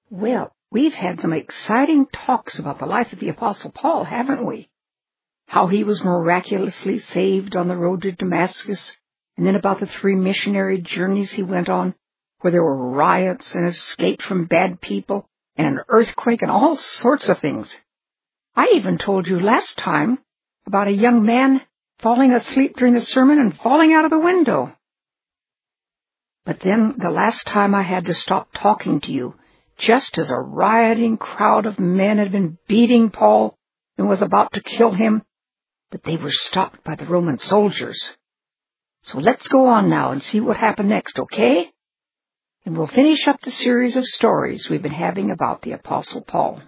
Well, we've had some exciting talks about the life of the Apostle Paul, haven't we? How he was miraculously saved on the road to Damascus, and then about the 3 missionary journeys he went on, where there were riots and escape from bad people, and an earthquake and all sorts of things. I even told you last time about a young man falling asleep during the sermon and falling out of the window. But then the last time I had to stop talking to you, just as a rioting crowd of men had been beating Paul and was about to kill him, but they were stopped by the Roman soldiers. So let's go on now and see what happened next, okay? And we'll finish up the series of stories we've been having about the Apostle Paul.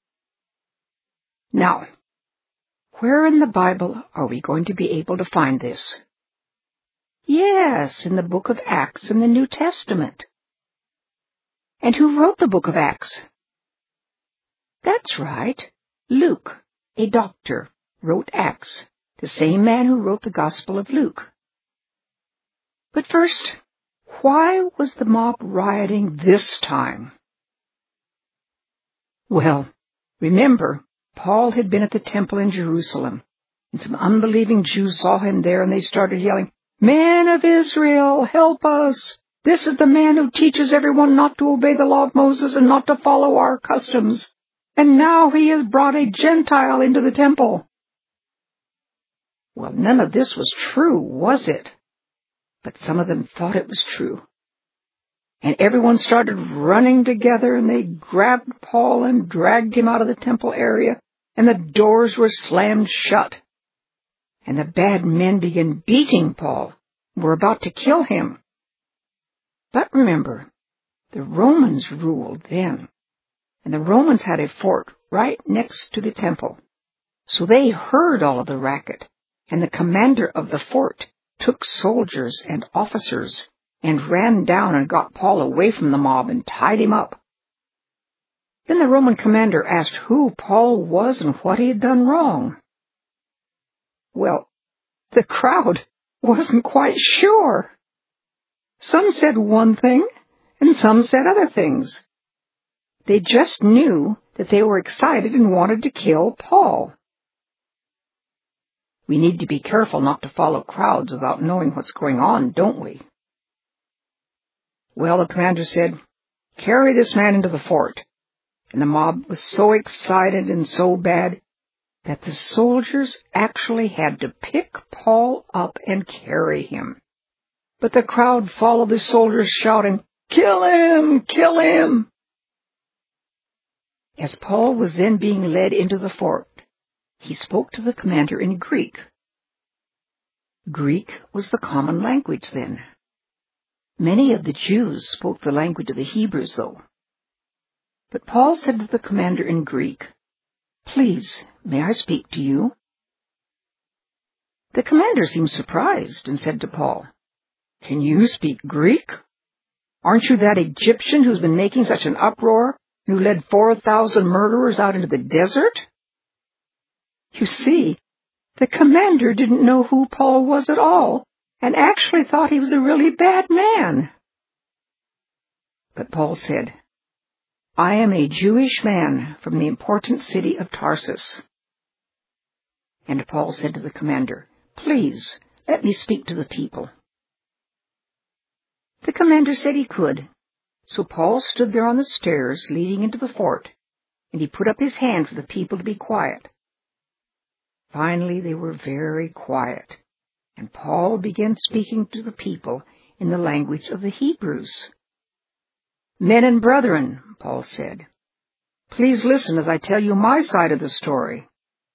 Now, where in the Bible are we going to be able to find this? Yes, in the book of Acts in the New Testament. And who wrote the book of Acts? That's right. Luke, a doctor, wrote Acts, the same man who wrote the Gospel of Luke. But first, why was the mob rioting this time? Well, remember, Paul had been at the temple in Jerusalem, and some unbelieving Jews saw him there, and they started yelling, "Men of Israel, help us! This is the man who teaches everyone not to obey the law of Moses and not to follow our customs. And now he has brought a Gentile into the temple." Well, none of this was true, was it? But some of them thought it was true. And everyone started running together, and they grabbed Paul and dragged him out of the temple area, and the doors were slammed shut. And the bad men began beating Paul and were about to kill him. But remember, the Romans ruled then, and the Romans had a fort right next to the temple. So they heard all of the racket, and the commander of the fort took soldiers and officers and ran down and got Paul away from the mob and tied him up. Then the Roman commander asked who Paul was and what he had done wrong. Well, the crowd wasn't quite sure. Some said one thing, and some said other things. They just knew that they were excited and wanted to kill Paul. We need to be careful not to follow crowds without knowing what's going on, don't we? Well, the commander said, "Carry this man into the fort." And the mob was so excited and so bad that the soldiers actually had to pick Paul up and carry him. But the crowd followed the soldiers, shouting, "Kill him! Kill him!" As Paul was then being led into the fort, he spoke to the commander in Greek. Greek was the common language then. Many of the Jews spoke the language of the Hebrews, though. But Paul said to the commander in Greek, "Please, may I speak to you?" The commander seemed surprised and said to Paul, "Can you speak Greek? Aren't you that Egyptian who's been making such an uproar and who led 4,000 murderers out into the desert?" You see, the commander didn't know who Paul was at all and actually thought he was a really bad man. But Paul said, "I am a Jewish man from the important city of Tarsus." And Paul said to the commander, "Please, let me speak to the people." The commander said he could, so Paul stood there on the stairs leading into the fort, and he put up his hand for the people to be quiet. Finally, they were very quiet, and Paul began speaking to the people in the language of the Hebrews. "Men and brethren," Paul said, "please listen as I tell you my side of the story."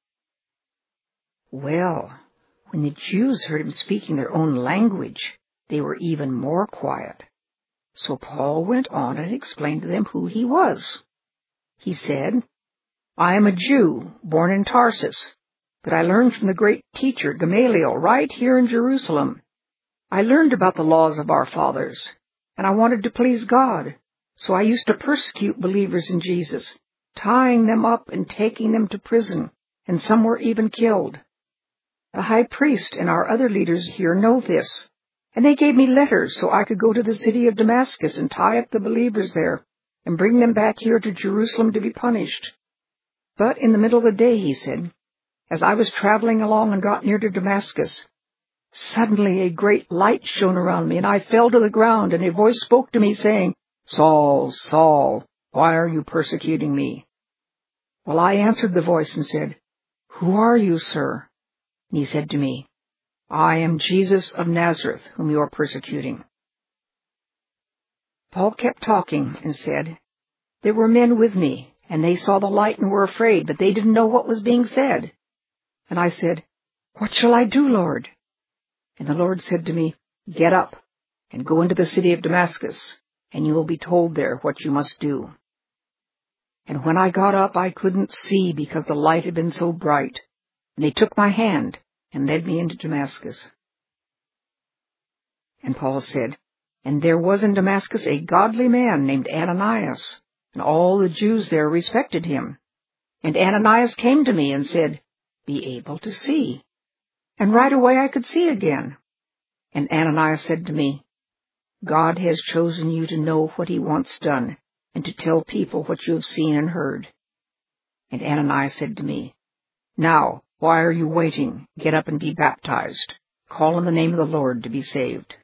Well, when the Jews heard him speaking their own language, they were even more quiet. So Paul went on and explained to them who he was. He said, "I am a Jew, born in Tarsus, but I learned from the great teacher Gamaliel right here in Jerusalem. I learned about the laws of our fathers, and I wanted to please God, so I used to persecute believers in Jesus, tying them up and taking them to prison, and some were even killed. The high priest and our other leaders here know this, and they gave me letters so I could go to the city of Damascus and tie up the believers there, and bring them back here to Jerusalem to be punished. But in the middle of the day, he said, as I was traveling along and got near to Damascus, suddenly a great light shone around me, and I fell to the ground, and a voice spoke to me, saying, Saul, Saul, why are you persecuting me? Well, I answered the voice and said, Who are you, sir? And he said to me, I am Jesus of Nazareth, whom you are persecuting. Paul kept talking and said, There were men with me, and they saw the light and were afraid, but they didn't know what was being said. And I said, What shall I do, Lord? And the Lord said to me, Get up and go into the city of Damascus, and you will be told there what you must do. And when I got up, I couldn't see because the light had been so bright. And they took my hand and led me into Damascus. And Paul said, And there was in Damascus a godly man named Ananias, and all the Jews there respected him. And Ananias came to me and said, Be able to see. And right away I could see again. And Ananias said to me, God has chosen you to know what he wants done, and to tell people what you have seen and heard. And Ananias said to me, Now, why are you waiting? Get up and be baptized. Call on the name of the Lord to be saved.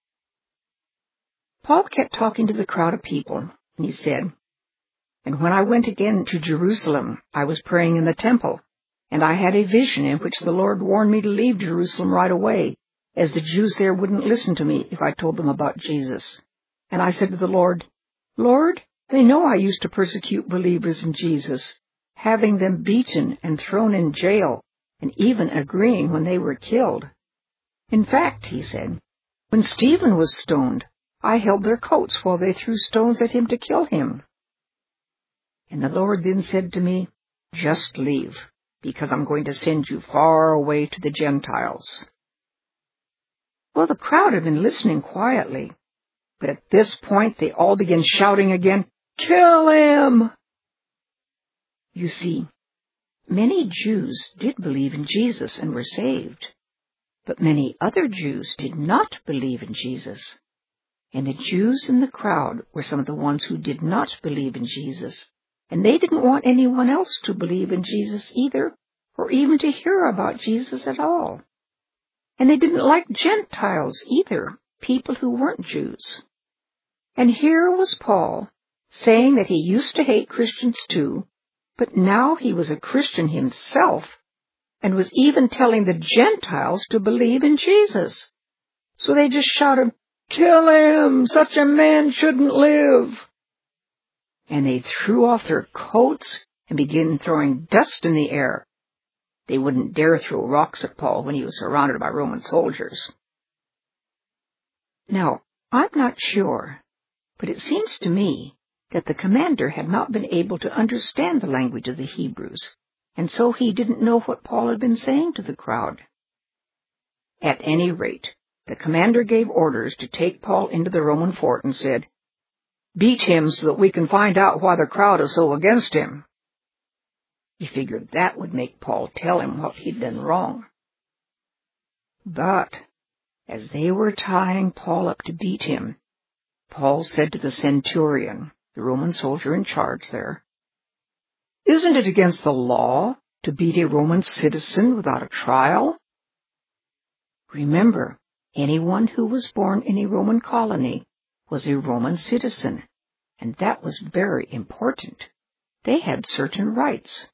Paul kept talking to the crowd of people, and he said, And when I went again to Jerusalem, I was praying in the temple, and I had a vision in which the Lord warned me to leave Jerusalem right away, as the Jews there wouldn't listen to me if I told them about Jesus. And I said to the Lord, Lord, they know I used to persecute believers in Jesus, having them beaten and thrown in jail, and even agreeing when they were killed. In fact, he said, when Stephen was stoned, I held their coats while they threw stones at him to kill him. And the Lord then said to me, Just leave, because I'm going to send you far away to the Gentiles. Well, the crowd had been listening quietly, but at this point they all began shouting again, Kill him! You see, many Jews did believe in Jesus and were saved, but many other Jews did not believe in Jesus. And the Jews in the crowd were some of the ones who did not believe in Jesus, and they didn't want anyone else to believe in Jesus either, or even to hear about Jesus at all. And they didn't like Gentiles either, people who weren't Jews. And here was Paul, saying that he used to hate Christians too, but now he was a Christian himself, and was even telling the Gentiles to believe in Jesus. So they just shouted, Kill him! Such a man shouldn't live! And they threw off their coats and began throwing dust in the air. They wouldn't dare throw rocks at Paul when he was surrounded by Roman soldiers. Now, I'm not sure, but it seems to me that the commander had not been able to understand the language of the Hebrews, and so he didn't know what Paul had been saying to the crowd. At any rate, the commander gave orders to take Paul into the Roman fort and said, Beat him so that we can find out why the crowd is so against him. He figured that would make Paul tell him what he'd done wrong. But as they were tying Paul up to beat him, Paul said to the centurion, the Roman soldier in charge there, Isn't it against the law to beat a Roman citizen without a trial? Remember, anyone who was born in a Roman colony was a Roman citizen, and that was very important. They had certain rights.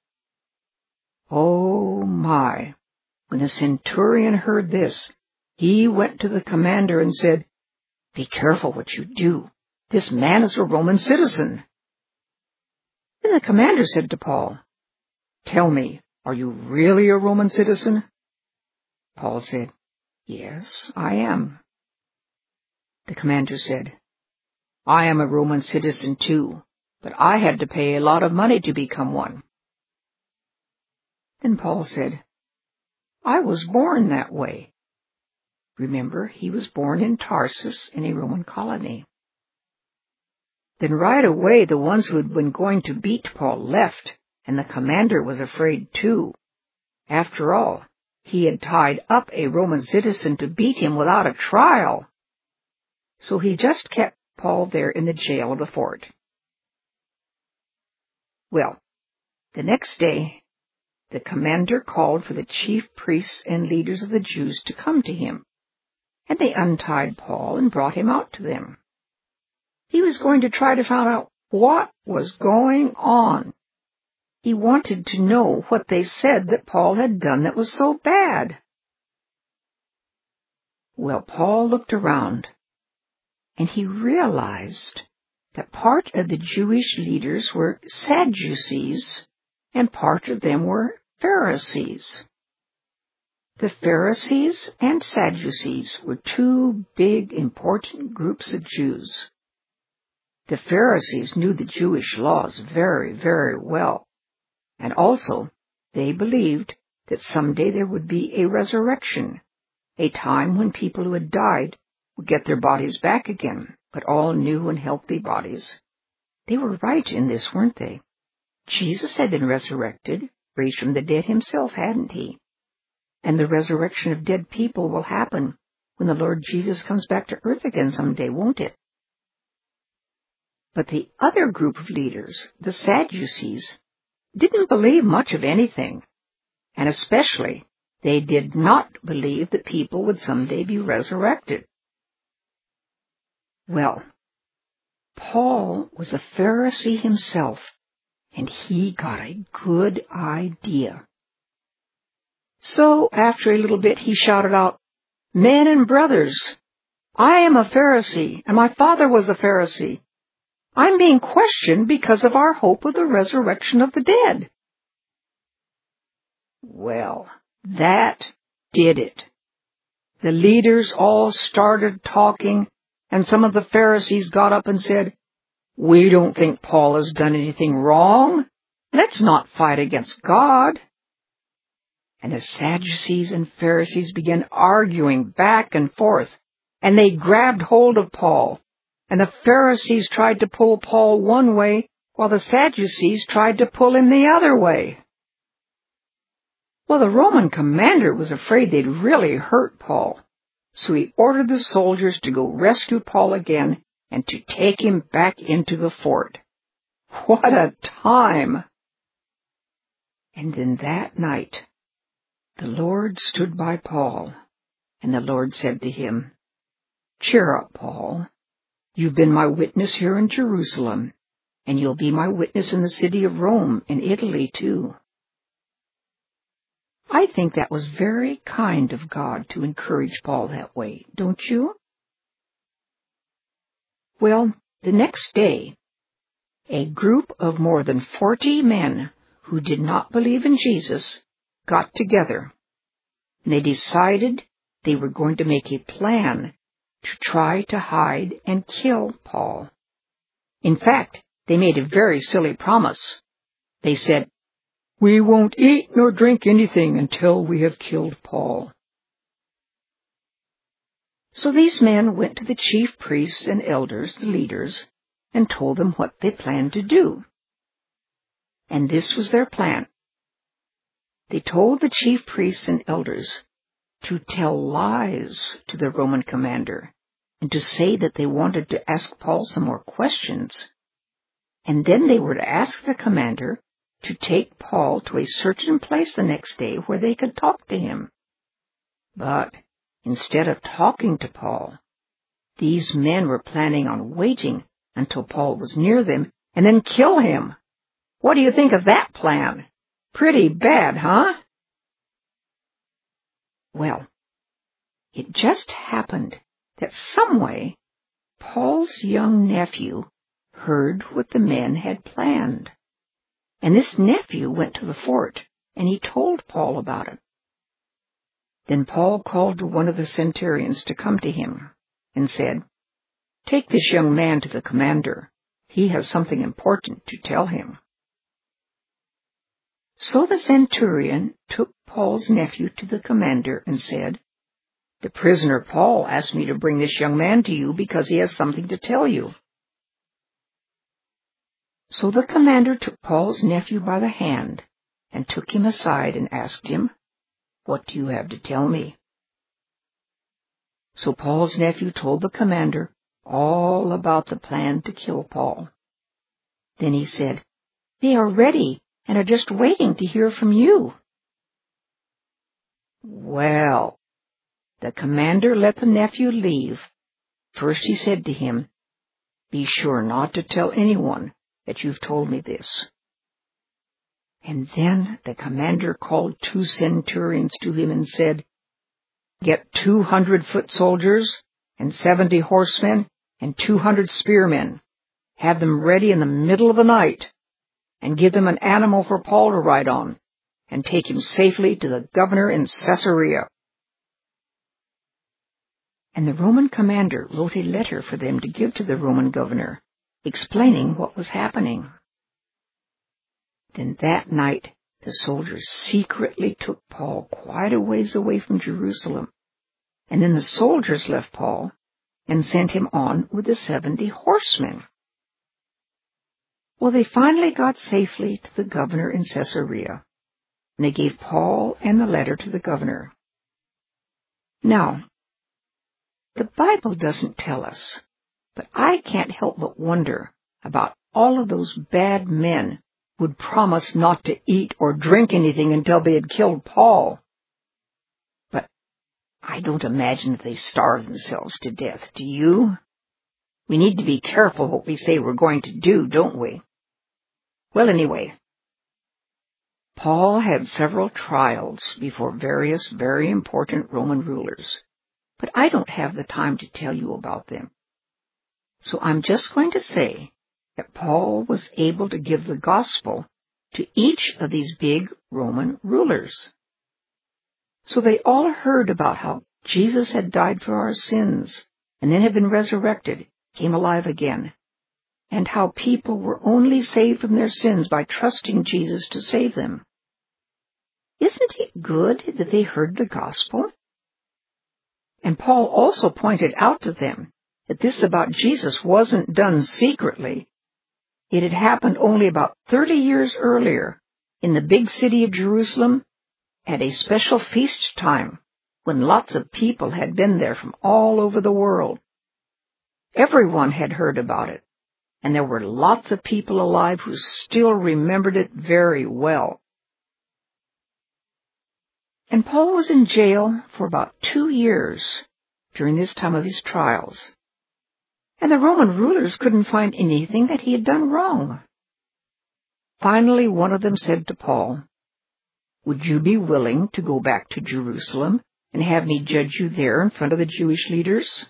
Oh my! When the centurion heard this, he went to the commander and said, Be careful what you do. This man is a Roman citizen. Then the commander said to Paul, Tell me, are you really a Roman citizen? Paul said, Yes, I am. The commander said, I am a Roman citizen too, but I had to pay a lot of money to become one. Then Paul said, I was born that way. Remember, he was born in Tarsus in a Roman colony. Then right away the ones who had been going to beat Paul left, and the commander was afraid too. After all, he had tied up a Roman citizen to beat him without a trial. So he just kept Paul there in the jail of the fort. Well, the next day, the commander called for the chief priests and leaders of the Jews to come to him, and they untied Paul and brought him out to them. He was going to try to find out what was going on. He wanted to know what they said that Paul had done that was so bad. Well, Paul looked around, and he realized that part of the Jewish leaders were Sadducees, and part of them were Pharisees. The Pharisees and Sadducees were two big, important groups of Jews. The Pharisees knew the Jewish laws very, very well, and also they believed that someday there would be a resurrection, a time when people who had died would get their bodies back again, but all new and healthy bodies. They were right in this, weren't they? Jesus had been resurrected, raised from the dead himself, hadn't he? And the resurrection of dead people will happen when the Lord Jesus comes back to earth again someday, won't it? But the other group of leaders, the Sadducees, didn't believe much of anything, and especially they did not believe that people would someday be resurrected. Well, Paul was a Pharisee himself, and he got a good idea. So, after a little bit, he shouted out, "Men and brothers, I am a Pharisee, and my father was a Pharisee. I'm being questioned because of our hope of the resurrection of the dead." Well, that did it. The leaders all started talking, and some of the Pharisees got up and said, "We don't think Paul has done anything wrong. Let's not fight against God." And the Sadducees and Pharisees began arguing back and forth, and they grabbed hold of Paul, and the Pharisees tried to pull Paul one way, while the Sadducees tried to pull him the other way. Well, the Roman commander was afraid they'd really hurt Paul, so he ordered the soldiers to go rescue Paul again and to take him back into the fort. What a time! And then that night, the Lord stood by Paul, and the Lord said to him, "Cheer up, Paul. You've been my witness here in Jerusalem, and you'll be my witness in the city of Rome, in Italy, too." I think that was very kind of God to encourage Paul that way, don't you? Well, the next day, a group of more than 40 men who did not believe in Jesus got together, and they decided they were going to make a plan to try to hide and kill Paul. In fact, they made a very silly promise. They said, "We won't eat nor drink anything until we have killed Paul." So these men went to the chief priests and elders, the leaders, and told them what they planned to do. And this was their plan. They told the chief priests and elders to tell lies to the Roman commander and to say that they wanted to ask Paul some more questions. And then they were to ask the commander to take Paul to a certain place the next day where they could talk to him. But instead of talking to Paul, these men were planning on waiting until Paul was near them and then kill him. What do you think of that plan? Pretty bad, huh? Well, it just happened that some way Paul's young nephew heard what the men had planned. And this nephew went to the fort, and he told Paul about it. Then Paul called to one of the centurions to come to him, and said, "Take this young man to the commander. He has something important to tell him." So the centurion took Paul's nephew to the commander and said, "The prisoner Paul asked me to bring this young man to you because he has something to tell you." So the commander took Paul's nephew by the hand and took him aside and asked him, "What do you have to tell me?" So Paul's nephew told the commander all about the plan to kill Paul. Then he said, They are ready and are just waiting to hear from you." Well, the commander let the nephew leave. First he said to him, "Be sure not to tell anyone that you've told me this." And then the commander called 2 centurions to him and said, "Get 200 foot soldiers and 70 horsemen and 200 spearmen. Have them ready in the middle of the night, and give them an animal for Paul to ride on, and take him safely to the governor in Caesarea." And the Roman commander wrote a letter for them to give to the Roman governor, explaining what was happening. Then that night the soldiers secretly took Paul quite a ways away from Jerusalem, and then the soldiers left Paul and sent him on with the 70 horsemen. Well, they finally got safely to the governor in Caesarea, and they gave Paul and the letter to the governor. Now, the Bible doesn't tell us, but I can't help but wonder about all of those bad men who would promise not to eat or drink anything until they had killed Paul. But I don't imagine that they starved themselves to death, do you? We need to be careful what we say we're going to do, don't we? Well, anyway, Paul had several trials before various very important Roman rulers, but I don't have the time to tell you about them. So I'm just going to say that Paul was able to give the gospel to each of these big Roman rulers. So they all heard about how Jesus had died for our sins and then had been resurrected, came alive again, and how people were only saved from their sins by trusting Jesus to save them. Isn't it good that they heard the gospel? And Paul also pointed out to them that this about Jesus wasn't done secretly. It had happened only about 30 years earlier in the big city of Jerusalem at a special feast time when lots of people had been there from all over the world. Everyone had heard about it, and there were lots of people alive who still remembered it very well. And Paul was in jail for about 2 years during this time of his trials, and the Roman rulers couldn't find anything that he had done wrong. Finally, one of them said to Paul, "Would you be willing to go back to Jerusalem and have me judge you there in front of the Jewish leaders?"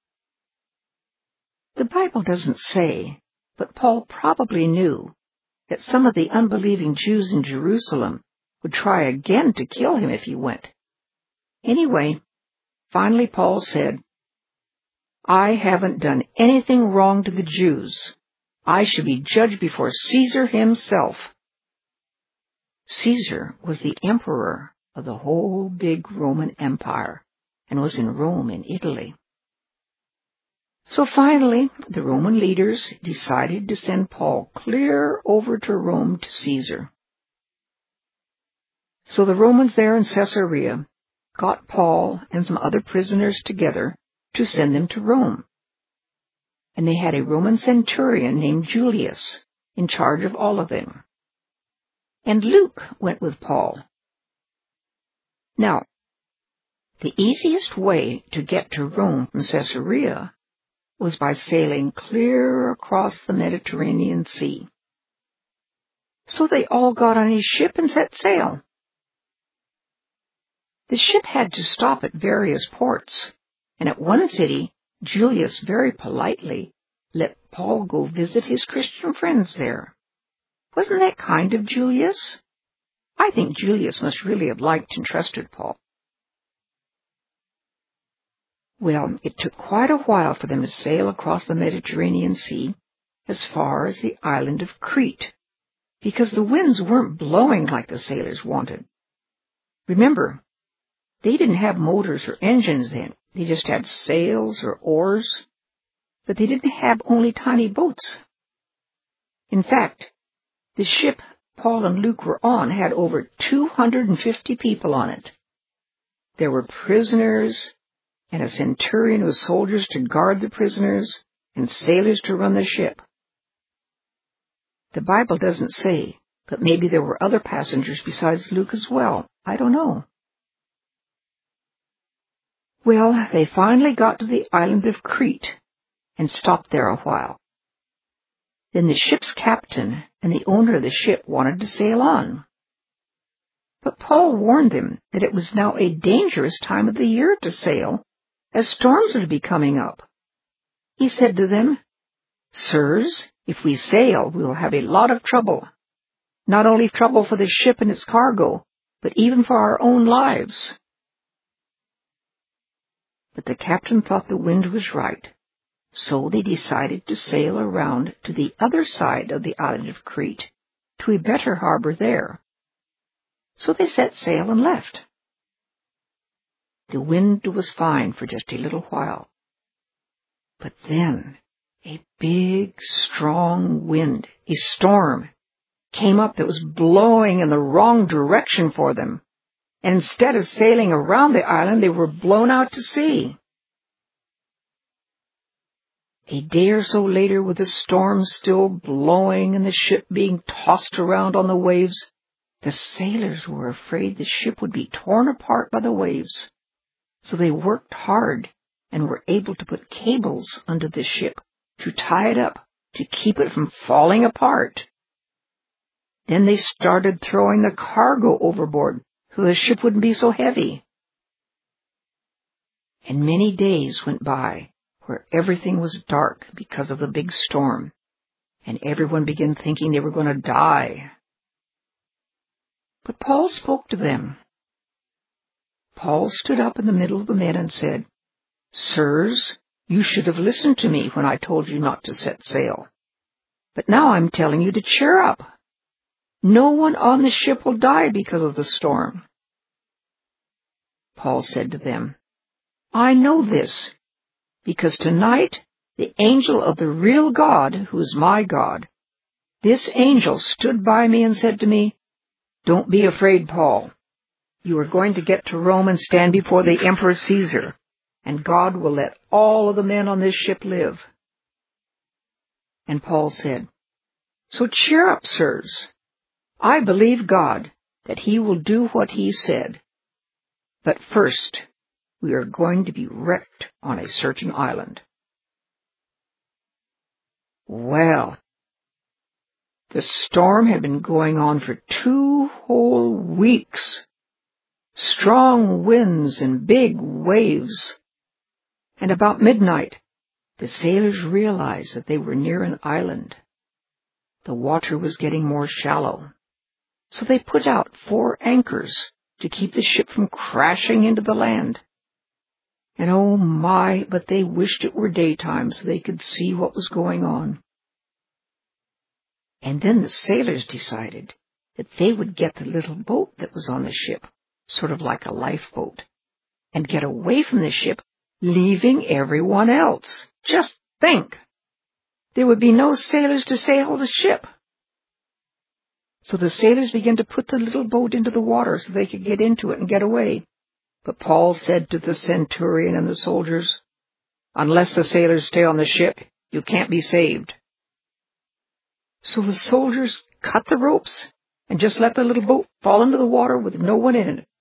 The Bible doesn't say, but Paul probably knew that some of the unbelieving Jews in Jerusalem would try again to kill him if he went. Anyway, finally Paul said, "I haven't done anything wrong to the Jews. I should be judged before Caesar himself." Caesar was the emperor of the whole big Roman Empire and was in Rome in Italy. So finally, the Roman leaders decided to send Paul clear over to Rome to Caesar. So the Romans there in Caesarea got Paul and some other prisoners together to send them to Rome. And they had a Roman centurion named Julius in charge of all of them. And Luke went with Paul. Now, the easiest way to get to Rome from Caesarea was by sailing clear across the Mediterranean Sea. So they all got on a ship and set sail. The ship had to stop at various ports, and at one city, Julius very politely let Paul go visit his Christian friends there. Wasn't that kind of Julius? I think Julius must really have liked and trusted Paul. Well, it took quite a while for them to sail across the Mediterranean Sea as far as the island of Crete, because the winds weren't blowing like the sailors wanted. Remember, they didn't have motors or engines then. They just had sails or oars, but they didn't have only tiny boats. In fact, the ship Paul and Luke were on had over 250 people on it. There were prisoners, and a centurion with soldiers to guard the prisoners, and sailors to run the ship. The Bible doesn't say, but maybe there were other passengers besides Luke as well. I don't know. Well, they finally got to the island of Crete and stopped there a while. Then the ship's captain and the owner of the ship wanted to sail on. But Paul warned them that it was now a dangerous time of the year to sail, as storms would be coming up. He said to them, "Sirs, if we sail, we will have a lot of trouble. Not only trouble for the ship and its cargo, but even for our own lives." But the captain thought the wind was right, so they decided to sail around to the other side of the island of Crete, to a better harbor there. So they set sail and left. The wind was fine for just a little while. But then a big, strong wind, a storm, came up that was blowing in the wrong direction for them. And instead of sailing around the island, they were blown out to sea. A day or so later, with the storm still blowing and the ship being tossed around on the waves, the sailors were afraid the ship would be torn apart by the waves. So they worked hard and were able to put cables under the ship to tie it up, to keep it from falling apart. Then they started throwing the cargo overboard so the ship wouldn't be so heavy. And many days went by where everything was dark because of the big storm, and everyone began thinking they were going to die. But Paul spoke to them. Paul stood up in the middle of the men and said, "Sirs, you should have listened to me when I told you not to set sail. But now I'm telling you to cheer up. No one on the ship will die because of the storm." Paul said to them, "I know this, because tonight the angel of the real God, who is my God, this angel stood by me and said to me, 'Don't be afraid, Paul. You are going to get to Rome and stand before the Emperor Caesar, and God will let all of the men on this ship live.'" And Paul said, "So cheer up, sirs. I believe God that he will do what he said. But first, we are going to be wrecked on a certain island." Well, the storm had been going on for 2 whole weeks. Strong winds and big waves. And about midnight, the sailors realized that they were near an island. The water was getting more shallow. So they put out 4 anchors to keep the ship from crashing into the land. And oh my, but they wished it were daytime so they could see what was going on. And then the sailors decided that they would get the little boat that was on the ship, sort of like a lifeboat, and get away from the ship, leaving everyone else. Just think! There would be no sailors to sail the ship. So the sailors began to put the little boat into the water so they could get into it and get away. But Paul said to the centurion and the soldiers, "Unless the sailors stay on the ship, you can't be saved." So the soldiers cut the ropes and just let the little boat fall into the water with no one in it.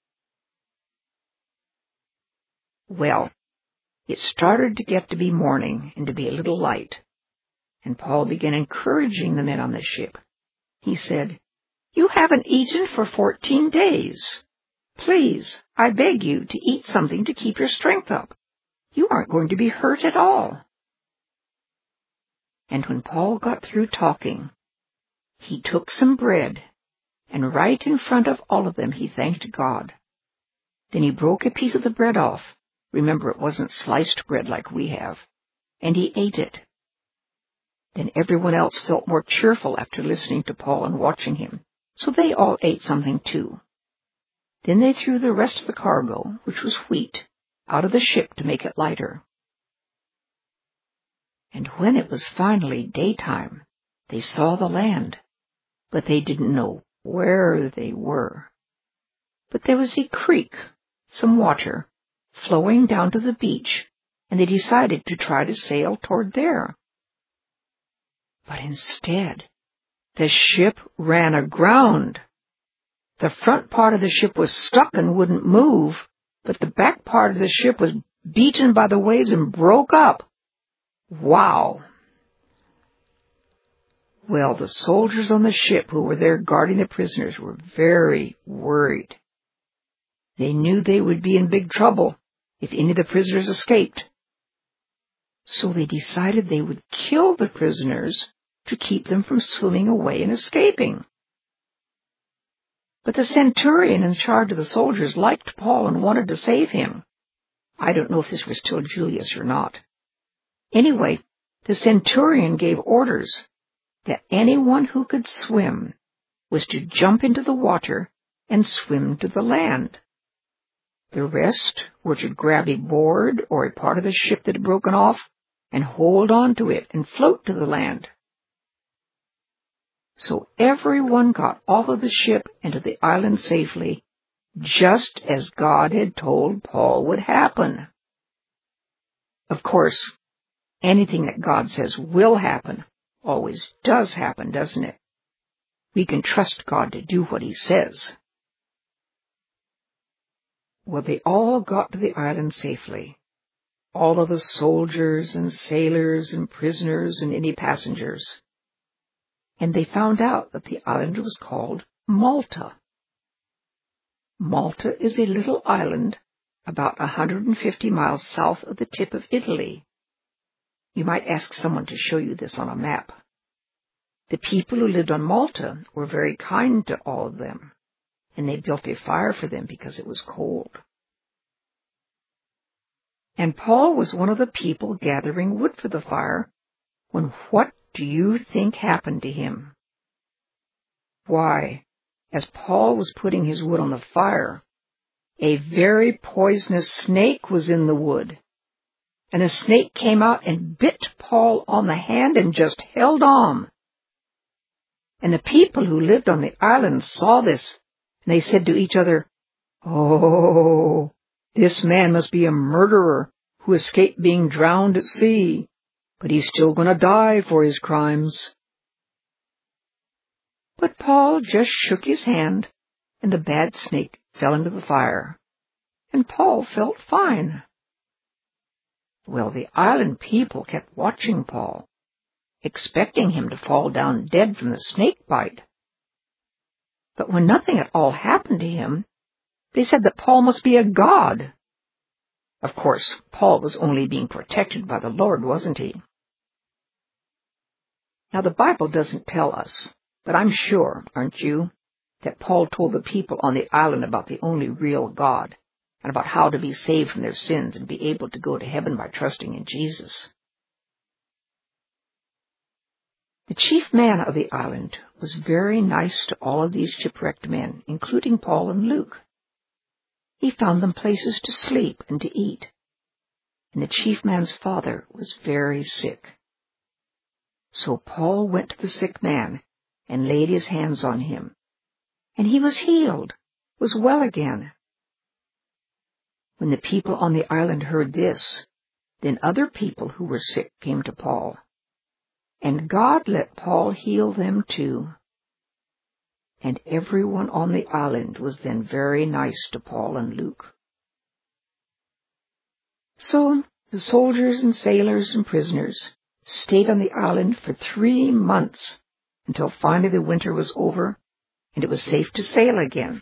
Well, it started to get to be morning and to be a little light, and Paul began encouraging the men on the ship. He said, "You haven't eaten for 14 days. Please, I beg you to eat something to keep your strength up. You aren't going to be hurt at all." And when Paul got through talking, he took some bread, and right in front of all of them he thanked God. Then he broke a piece of the bread off. Remember, it wasn't sliced bread like we have. And he ate it. Then everyone else felt more cheerful after listening to Paul and watching him, so they all ate something too. Then they threw the rest of the cargo, which was wheat, out of the ship to make it lighter. And when it was finally daytime, they saw the land, but they didn't know where they were. But there was a creek, some water, flowing down to the beach, and they decided to try to sail toward there. But instead, the ship ran aground. The front part of the ship was stuck and wouldn't move, but the back part of the ship was beaten by the waves and broke up. Wow! Well, the soldiers on the ship who were there guarding the prisoners were very worried. They knew they would be in big trouble if any of the prisoners escaped. So they decided they would kill the prisoners to keep them from swimming away and escaping. But the centurion in charge of the soldiers liked Paul and wanted to save him. I don't know if this was still Julius or not. Anyway, the centurion gave orders that anyone who could swim was to jump into the water and swim to the land. The rest were to grab a board or a part of the ship that had broken off and hold on to it and float to the land. So everyone got off of the ship and to the island safely, just as God had told Paul would happen. Of course, anything that God says will happen always does happen, doesn't it? We can trust God to do what He says. Well, they all got to the island safely. All of the soldiers and sailors and prisoners and any passengers. And they found out that the island was called Malta. Malta is a little island about 150 miles south of the tip of Italy. You might ask someone to show you this on a map. The people who lived on Malta were very kind to all of them, and they built a fire for them because it was cold. And Paul was one of the people gathering wood for the fire when what do you think happened to him? Why, as Paul was putting his wood on the fire, a very poisonous snake was in the wood. And the snake came out and bit Paul on the hand and just held on. And the people who lived on the island saw this, and they said to each other, "Oh, this man must be a murderer who escaped being drowned at sea, but he's still going to die for his crimes." But Paul just shook his hand, and the bad snake fell into the fire, and Paul felt fine. Well, the island people kept watching Paul, expecting him to fall down dead from the snake bite. But when nothing at all happened to him, they said that Paul must be a god. Of course, Paul was only being protected by the Lord, wasn't he? Now, the Bible doesn't tell us, but I'm sure, aren't you, that Paul told the people on the island about the only real God, and about how to be saved from their sins and be able to go to heaven by trusting in Jesus. The chief man of the island was very nice to all of these shipwrecked men, including Paul and Luke. He found them places to sleep and to eat, and the chief man's father was very sick. So Paul went to the sick man and laid his hands on him, and he was healed, was well again. When the people on the island heard this, then other people who were sick came to Paul, and God let Paul heal them too. And everyone on the island was then very nice to Paul and Luke. So the soldiers and sailors and prisoners stayed on the island for 3 months, until finally the winter was over and it was safe to sail again.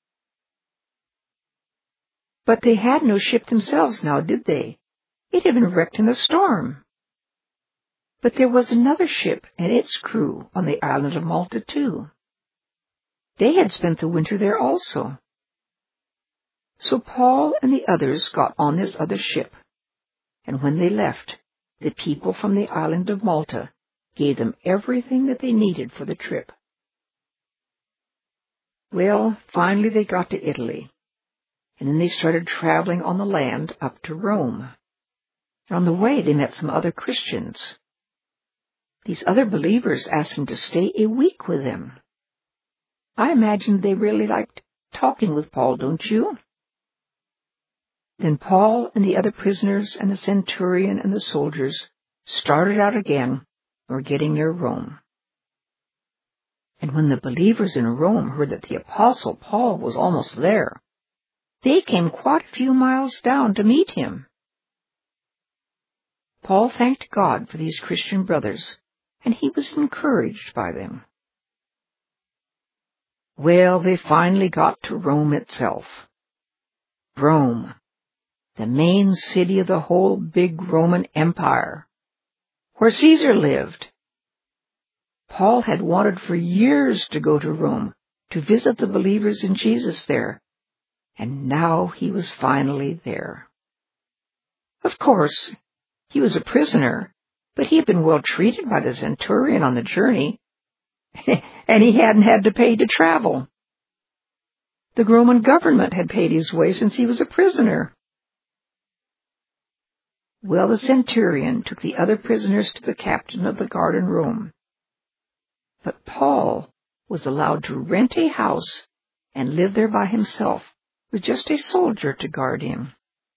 But they had no ship themselves now, did they? It had been wrecked in a storm. But there was another ship and its crew on the island of Malta too. They had spent the winter there also. So Paul and the others got on this other ship, and when they left, the people from the island of Malta gave them everything that they needed for the trip. Well, finally they got to Italy, and then they started traveling on the land up to Rome. On the way, they met some other Christians. These other believers asked them to stay a week with them. I imagine they really liked talking with Paul, don't you? Then Paul and the other prisoners and the centurion and the soldiers started out again and were getting near Rome. And when the believers in Rome heard that the Apostle Paul was almost there, they came quite a few miles down to meet him. Paul thanked God for these Christian brothers, and he was encouraged by them. Well, they finally got to Rome itself. Rome, the main city of the whole big Roman Empire, where Caesar lived. Paul had wanted for years to go to Rome to visit the believers in Jesus there, and now he was finally there. Of course, he was a prisoner, but he had been well treated by the centurion on the journey, and he hadn't had to pay to travel. The Roman government had paid his way since he was a prisoner. Well, the centurion took the other prisoners to the captain of the guard in Rome. But Paul was allowed to rent a house and live there by himself with just a soldier to guard him.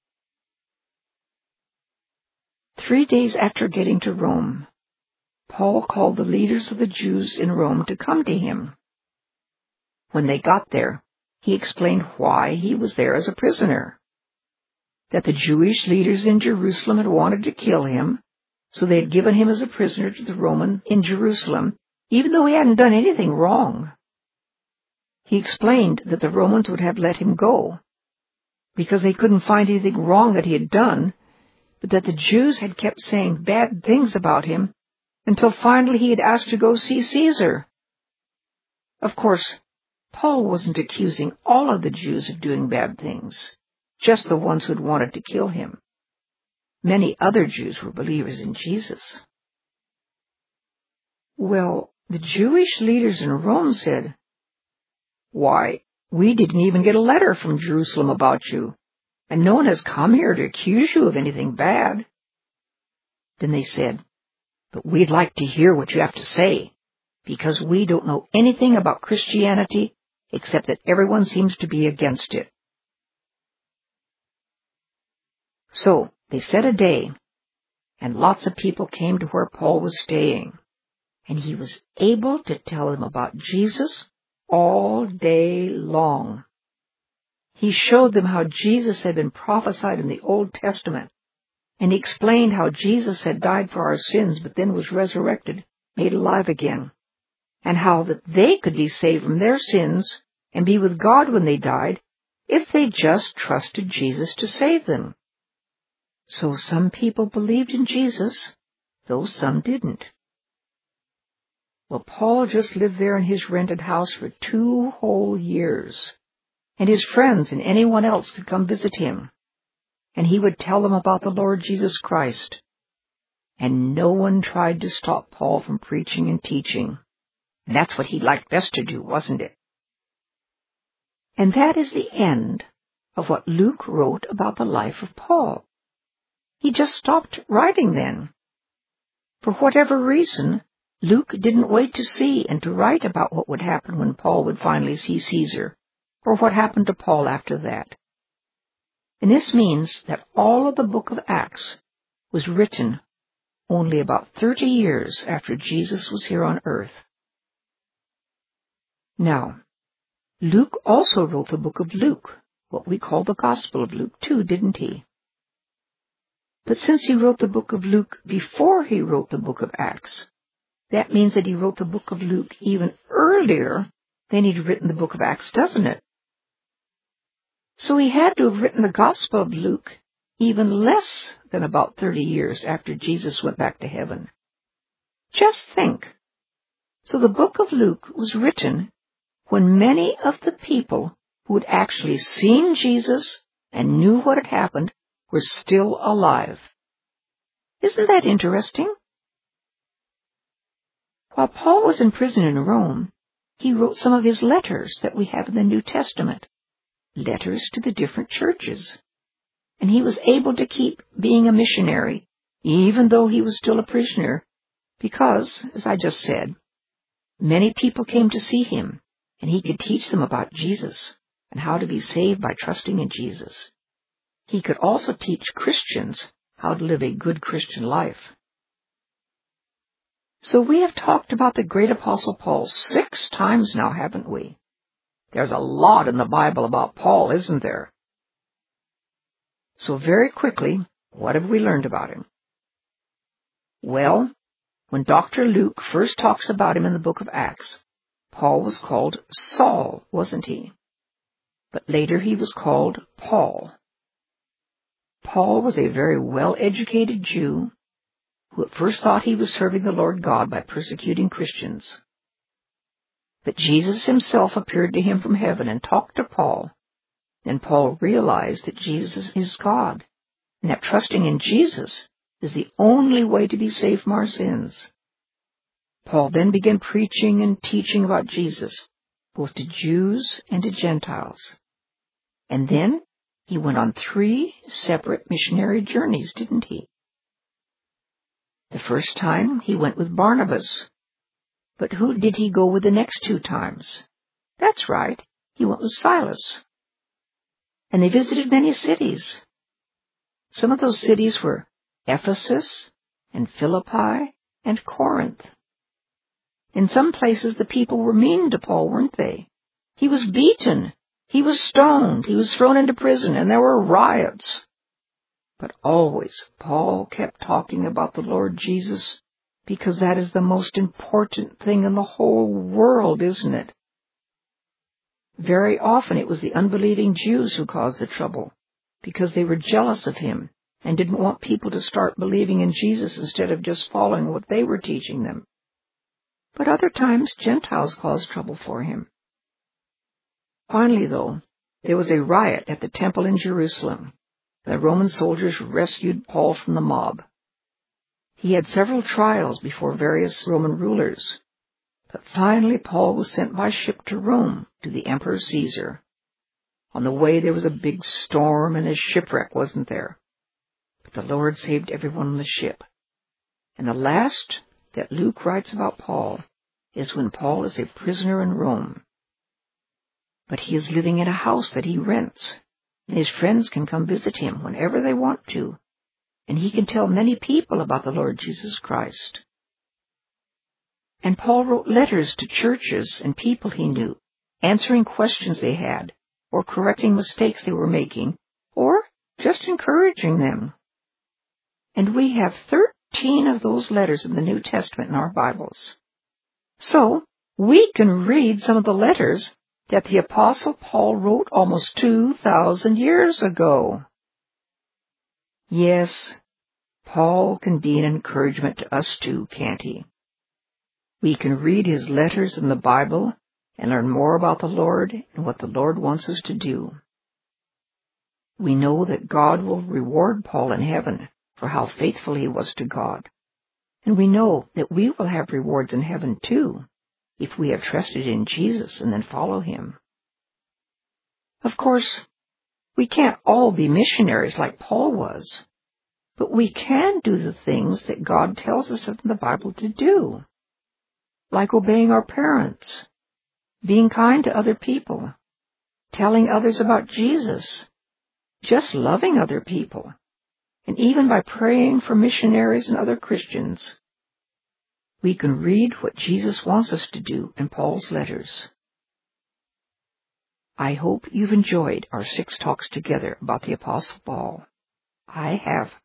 3 days after getting to Rome, Paul called the leaders of the Jews in Rome to come to him. When they got there, he explained why he was there as a prisoner. That the Jewish leaders in Jerusalem had wanted to kill him, so they had given him as a prisoner to the Roman in Jerusalem, even though he hadn't done anything wrong. He explained that the Romans would have let him go, because they couldn't find anything wrong that he had done, but that the Jews had kept saying bad things about him until finally he had asked to go see Caesar. Of course, Paul wasn't accusing all of the Jews of doing bad things, just the ones who had wanted to kill him. Many other Jews were believers in Jesus. Well, the Jewish leaders in Rome said, "Why, we didn't even get a letter from Jerusalem about you, and no one has come here to accuse you of anything bad." Then they said, "But we'd like to hear what you have to say, because we don't know anything about Christianity except that everyone seems to be against it." So they set a day, and lots of people came to where Paul was staying, and he was able to tell them about Jesus all day long. He showed them how Jesus had been prophesied in the Old Testament, and he explained how Jesus had died for our sins but then was resurrected, made alive again, and how that they could be saved from their sins and be with God when they died if they just trusted Jesus to save them. So some people believed in Jesus, though some didn't. Well, Paul just lived there in his rented house for 2 whole years, and his friends and anyone else could come visit him, and he would tell them about the Lord Jesus Christ. And no one tried to stop Paul from preaching and teaching. And that's what he liked best to do, wasn't it? And that is the end of what Luke wrote about the life of Paul. He just stopped writing then. For whatever reason, Luke didn't wait to see and to write about what would happen when Paul would finally see Caesar, or what happened to Paul after that. And this means that all of the book of Acts was written only about 30 years after Jesus was here on earth. Now, Luke also wrote the book of Luke, what we call the Gospel of Luke too, didn't he? But since he wrote the book of Luke before he wrote the book of Acts, that means that he wrote the book of Luke even earlier than he'd written the book of Acts, doesn't it? So he had to have written the Gospel of Luke even less than about 30 years after Jesus went back to heaven. Just think. So the book of Luke was written when many of the people who had actually seen Jesus and knew what had happened were still alive. Isn't that interesting? While Paul was in prison in Rome, he wrote some of his letters that we have in the New Testament, letters to the different churches. And he was able to keep being a missionary, even though he was still a prisoner, because, as I just said, many people came to see him, and he could teach them about Jesus and how to be saved by trusting in Jesus. He could also teach Christians how to live a good Christian life. So we have talked about the great Apostle Paul 6 times now, haven't we? There's a lot in the Bible about Paul, isn't there? So very quickly, what have we learned about him? Well, when Dr. Luke first talks about him in the book of Acts, Paul was called Saul, wasn't he? But later he was called Paul. Paul was a very well-educated Jew who at first thought he was serving the Lord God by persecuting Christians. But Jesus himself appeared to him from heaven and talked to Paul. Then Paul realized that Jesus is God, and that trusting in Jesus is the only way to be saved from our sins. Paul then began preaching and teaching about Jesus, both to Jews and to Gentiles. And then he went on 3 separate missionary journeys, didn't he? The first time he went with Barnabas. But who did he go with the next 2 times? That's right, he went with Silas. And they visited many cities. Some of those cities were Ephesus and Philippi and Corinth. In some places the people were mean to Paul, weren't they? He was beaten, he was stoned, he was thrown into prison, and there were riots. But always Paul kept talking about the Lord Jesus, because that is the most important thing in the whole world, isn't it? Very often it was the unbelieving Jews who caused the trouble, because they were jealous of him and didn't want people to start believing in Jesus instead of just following what they were teaching them. But other times Gentiles caused trouble for him. Finally, though, there was a riot at the temple in Jerusalem. The Roman soldiers rescued Paul from the mob. He had several trials before various Roman rulers, but finally Paul was sent by ship to Rome to the Emperor Caesar. On the way there was a big storm and a shipwreck, wasn't there? But the Lord saved everyone on the ship. And the last that Luke writes about Paul is when Paul is a prisoner in Rome. But he is living in a house that he rents. And his friends can come visit him whenever they want to, and he can tell many people about the Lord Jesus Christ. And Paul wrote letters to churches and people he knew, answering questions they had, or correcting mistakes they were making, or just encouraging them. And we have 13 of those letters in the New Testament in our Bibles. So we can read some of the letters that the Apostle Paul wrote almost 2,000 years ago. Yes, Paul can be an encouragement to us too, can't he? We can read his letters in the Bible and learn more about the Lord and what the Lord wants us to do. We know that God will reward Paul in heaven for how faithful he was to God. And we know that we will have rewards in heaven too, if we have trusted in Jesus and then follow him. Of course, we can't all be missionaries like Paul was, but we can do the things that God tells us in the Bible to do, like obeying our parents, being kind to other people, telling others about Jesus, just loving other people, and even by praying for missionaries and other Christians. We can read what Jesus wants us to do in Paul's letters. I hope you've enjoyed our 6 talks together about the Apostle Paul. I have.